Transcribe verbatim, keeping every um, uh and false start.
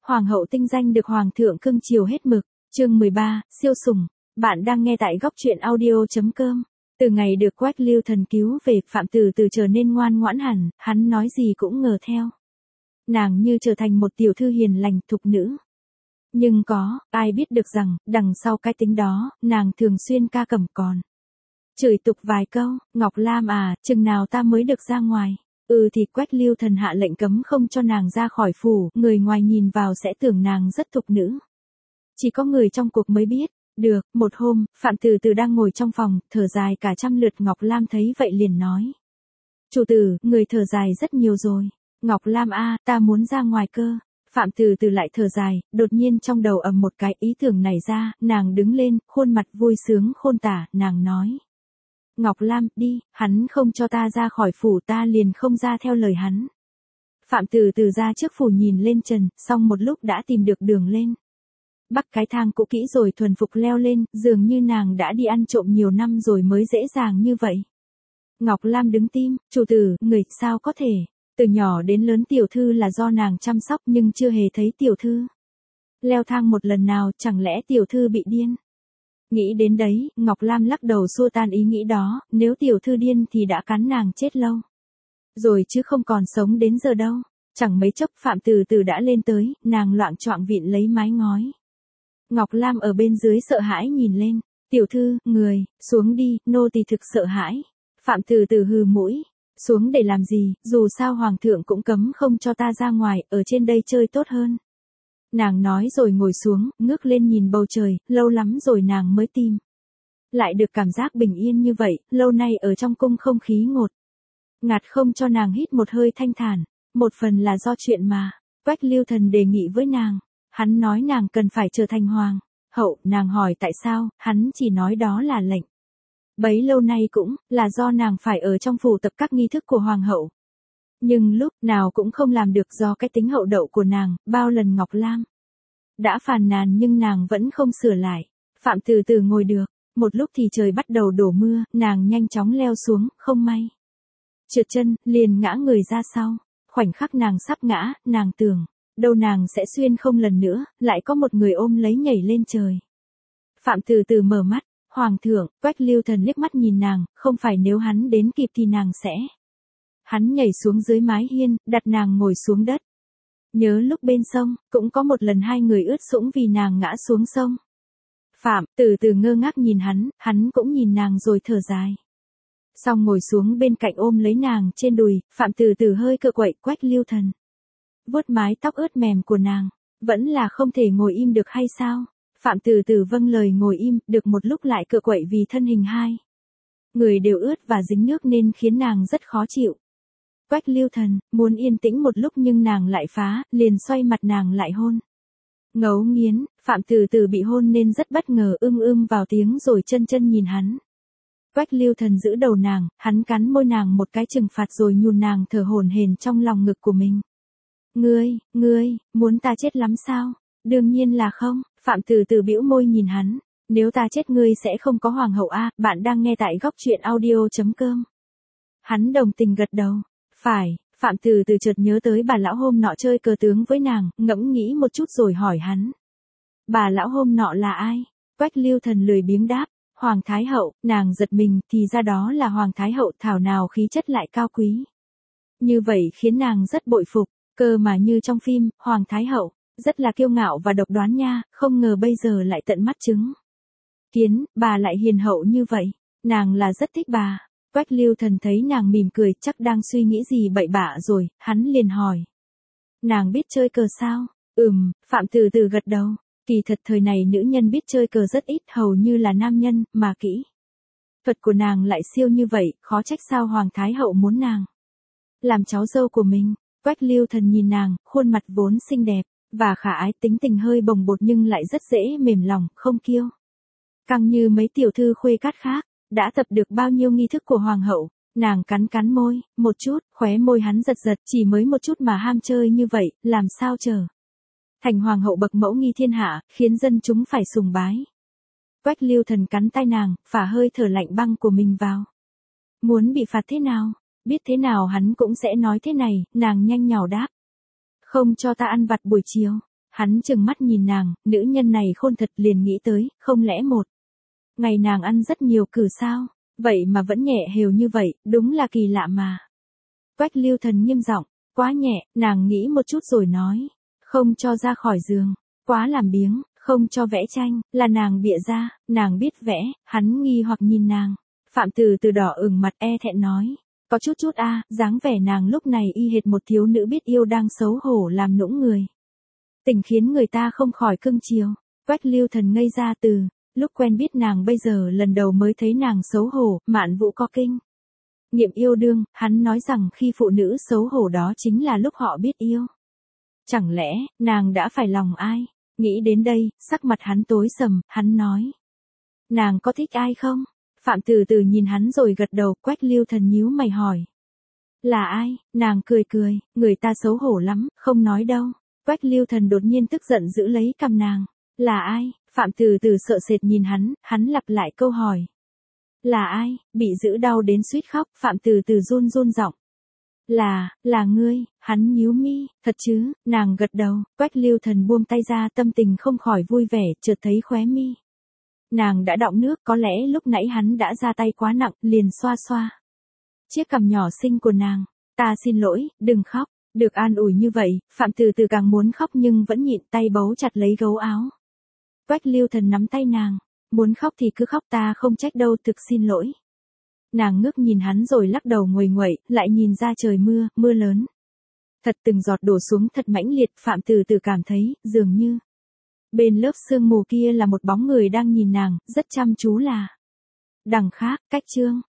Hoàng hậu tinh danh được hoàng thượng cưng chiều hết mực. Chương mười ba, siêu sủng. Bạn đang nghe tại góc truyện audio chấm com. Từ ngày được Quách Lưu Thần cứu về, Phạm Từ Từ trở nên ngoan ngoãn hẳn, hắn nói gì cũng ngờ theo. Nàng như trở thành một tiểu thư hiền lành, thục nữ. Nhưng có ai biết được rằng, đằng sau cái tính đó, nàng thường xuyên ca cẩm còn chửi tục vài câu. Ngọc Lam à, chừng nào ta mới được ra ngoài? Ừ thì Quách Lưu Thần hạ lệnh cấm không cho nàng ra khỏi phủ, người ngoài nhìn vào sẽ tưởng nàng rất thục nữ. Chỉ có người trong cuộc mới biết. Được, một hôm, Phạm Từ Từ đang ngồi trong phòng, thở dài cả trăm lượt. Ngọc Lam thấy vậy liền nói. Chủ tử, người thở dài rất nhiều rồi. Ngọc Lam a, ta muốn ra ngoài cơ. Phạm Từ Từ lại thở dài, đột nhiên trong đầu ầm một cái ý tưởng nảy ra, nàng đứng lên, khuôn mặt vui sướng khôn tả, nàng nói. Ngọc Lam, đi, hắn không cho ta ra khỏi phủ ta liền không ra theo lời hắn. Phạm Từ Từ ra trước phủ nhìn lên trần, xong một lúc đã tìm được đường lên. Bắt cái thang cũ kỹ rồi thuần phục leo lên, dường như nàng đã đi ăn trộm nhiều năm rồi mới dễ dàng như vậy. Ngọc Lam đứng tim, chủ tử, người, sao có thể, từ nhỏ đến lớn tiểu thư là do nàng chăm sóc nhưng chưa hề thấy tiểu thư leo thang một lần nào, chẳng lẽ tiểu thư bị điên? Nghĩ đến đấy, Ngọc Lam lắc đầu xua tan ý nghĩ đó, nếu tiểu thư điên thì đã cắn nàng chết lâu rồi chứ không còn sống đến giờ đâu. Chẳng mấy chốc Phạm Từ Từ đã lên tới, nàng loạng choạng vịn lấy mái ngói. Ngọc Lam ở bên dưới sợ hãi nhìn lên, tiểu thư, người, xuống đi, nô tỳ thực sợ hãi. Phạm Từ Từ hừ mũi, xuống để làm gì, dù sao hoàng thượng cũng cấm không cho ta ra ngoài, ở trên đây chơi tốt hơn. Nàng nói rồi ngồi xuống, ngước lên nhìn bầu trời, lâu lắm rồi nàng mới tìm lại được cảm giác bình yên như vậy, lâu nay ở trong cung không khí ngột ngạt không cho nàng hít một hơi thanh thản, một phần là do chuyện mà Quách Lưu Thần đề nghị với nàng. Hắn nói nàng cần phải trở thành hoàng hậu, nàng hỏi tại sao, hắn chỉ nói đó là lệnh. Bấy lâu nay cũng là do nàng phải ở trong phủ tập các nghi thức của hoàng hậu. Nhưng lúc nào cũng không làm được do cái tính hậu đậu của nàng, bao lần Ngọc Lam đã phàn nàn nhưng nàng vẫn không sửa lại. Phạm Từ Từ ngồi được, một lúc thì trời bắt đầu đổ mưa, nàng nhanh chóng leo xuống, không may trượt chân, liền ngã người ra sau. Khoảnh khắc nàng sắp ngã, nàng tưởng, đâu nàng sẽ xuyên không lần nữa, lại có một người ôm lấy nhảy lên trời. Phạm Từ Từ mở mắt, hoàng thượng. Quách Lưu Thần liếc mắt nhìn nàng, không phải nếu hắn đến kịp thì nàng sẽ. Hắn nhảy xuống dưới mái hiên, đặt nàng ngồi xuống đất. Nhớ lúc bên sông, cũng có một lần hai người ướt sũng vì nàng ngã xuống sông. Phạm Từ Từ ngơ ngác nhìn hắn, hắn cũng nhìn nàng rồi thở dài. Xong ngồi xuống bên cạnh ôm lấy nàng trên đùi, Phạm Từ Từ hơi cựa quậy. Quách Lưu Thần vuốt mái tóc ướt mềm của nàng, vẫn là không thể ngồi im được hay sao? Phạm Từ Từ vâng lời ngồi im, được một lúc lại cựa quậy vì thân hình hai người đều ướt và dính nước nên khiến nàng rất khó chịu. Quách Lưu Thần muốn yên tĩnh một lúc nhưng nàng lại phá, liền xoay mặt nàng lại hôn. Ngấu nghiến, Phạm Từ Từ bị hôn nên rất bất ngờ, ưm ưm vào tiếng rồi chân chân nhìn hắn. Quách Lưu Thần giữ đầu nàng, hắn cắn môi nàng một cái trừng phạt rồi nhùn nàng thở hổn hển trong lòng ngực của mình. Ngươi, ngươi, muốn ta chết lắm sao? Đương nhiên là không. Phạm Từ Từ bĩu môi nhìn hắn. Nếu ta chết ngươi sẽ không có hoàng hậu a. Bạn đang nghe tại góc truyện audio chấm com. Hắn đồng tình gật đầu. Phải. Phạm Từ Từ chợt nhớ tới bà lão hôm nọ chơi cờ tướng với nàng, ngẫm nghĩ một chút rồi hỏi hắn. Bà lão hôm nọ là ai? Quách Lưu Thần lười biếng đáp. Hoàng Thái Hậu. Nàng giật mình, thì ra đó là Hoàng Thái Hậu, thảo nào khí chất lại cao quý. Như vậy khiến nàng rất bội phục. Cơ mà như trong phim, Hoàng Thái Hậu rất là kiêu ngạo và độc đoán nha, không ngờ bây giờ lại tận mắt chứng kiến bà lại hiền hậu như vậy. Nàng là rất thích bà. Quách Lưu Thần thấy nàng mỉm cười, chắc đang suy nghĩ gì bậy bạ rồi, hắn liền hỏi. Nàng biết chơi cờ sao? Ừm, Phạm Từ Từ gật đầu. Kỳ thật thời này nữ nhân biết chơi cờ rất ít, hầu như là nam nhân, mà kỹ thuật của nàng lại siêu như vậy, khó trách sao Hoàng Thái Hậu muốn nàng làm cháu dâu của mình. Quách Lưu Thần nhìn nàng, khuôn mặt vốn xinh đẹp và khả ái, tính tình hơi bồng bột nhưng lại rất dễ mềm lòng, không kiêu căng như mấy tiểu thư khuê cát khác. Đã tập được bao nhiêu nghi thức của hoàng hậu, nàng cắn cắn môi, một chút, khóe môi hắn giật giật, chỉ mới một chút mà ham chơi như vậy, làm sao trở thành hoàng hậu bậc mẫu nghi thiên hạ, khiến dân chúng phải sùng bái. Quách Lưu Thần cắn tai nàng, phả hơi thở lạnh băng của mình vào. Muốn bị phạt thế nào? Biết thế nào hắn cũng sẽ nói thế này, nàng nhanh nhảu đáp. Không cho ta ăn vặt buổi chiều. Hắn trừng mắt nhìn nàng, nữ nhân này khôn thật, liền nghĩ tới, không lẽ một ngày nàng ăn rất nhiều cử sao? Vậy mà vẫn nhẹ hều như vậy, đúng là kỳ lạ mà. Quách Lưu Thần nghiêm giọng, quá nhẹ, nàng nghĩ một chút rồi nói, không cho ra khỏi giường, quá làm biếng, không cho vẽ tranh, là nàng bịa ra, nàng biết vẽ. Hắn nghi hoặc nhìn nàng. Phạm Từ Từ đỏ ửng mặt e thẹn nói, có chút chút a, dáng vẻ nàng lúc này y hệt một thiếu nữ biết yêu đang xấu hổ làm nũng người. Tình khiến người ta không khỏi cưng chiều. Quách Lưu Thần ngây ra từ lúc quen biết nàng, bây giờ lần đầu mới thấy nàng xấu hổ. Mạn Vũ có kinh nghiệm yêu đương, hắn nói rằng khi phụ nữ xấu hổ đó chính là lúc họ biết yêu. Chẳng lẽ nàng đã phải lòng ai? Nghĩ đến đây, sắc mặt hắn tối sầm. Hắn nói, nàng có thích ai không? Phạm Từ Từ nhìn hắn rồi gật đầu. Quách Lưu Thần nhíu mày hỏi, là ai? Nàng cười cười, người ta xấu hổ lắm, không nói đâu. Quách Lưu Thần đột nhiên tức giận giữ lấy cằm nàng. Là ai? Phạm Từ Từ sợ sệt nhìn hắn, hắn lặp lại câu hỏi. Là ai? Bị giữ đau đến suýt khóc, Phạm Từ Từ run run giọng. Là, là ngươi. Hắn nhíu mi, thật chứ? Nàng gật đầu. Quách Lưu Thần buông tay ra, tâm tình không khỏi vui vẻ, chợt thấy khóe mi nàng đã đọng nước, có lẽ lúc nãy hắn đã ra tay quá nặng, liền xoa xoa chiếc cằm nhỏ xinh của nàng. Ta xin lỗi, đừng khóc. Được an ủi như vậy, Phạm Từ Từ càng muốn khóc nhưng vẫn nhịn, tay bấu chặt lấy gấu áo. Quách Lưu Thần nắm tay nàng, muốn khóc thì cứ khóc, ta không trách đâu, thực xin lỗi. Nàng ngước nhìn hắn rồi lắc đầu nguầy nguậy, lại nhìn ra trời mưa, mưa lớn. Thật từng giọt đổ xuống thật mãnh liệt. Phạm Từ Từ cảm thấy, dường như bên lớp sương mù kia là một bóng người đang nhìn nàng, rất chăm chú là Đằng Khác, cách chương.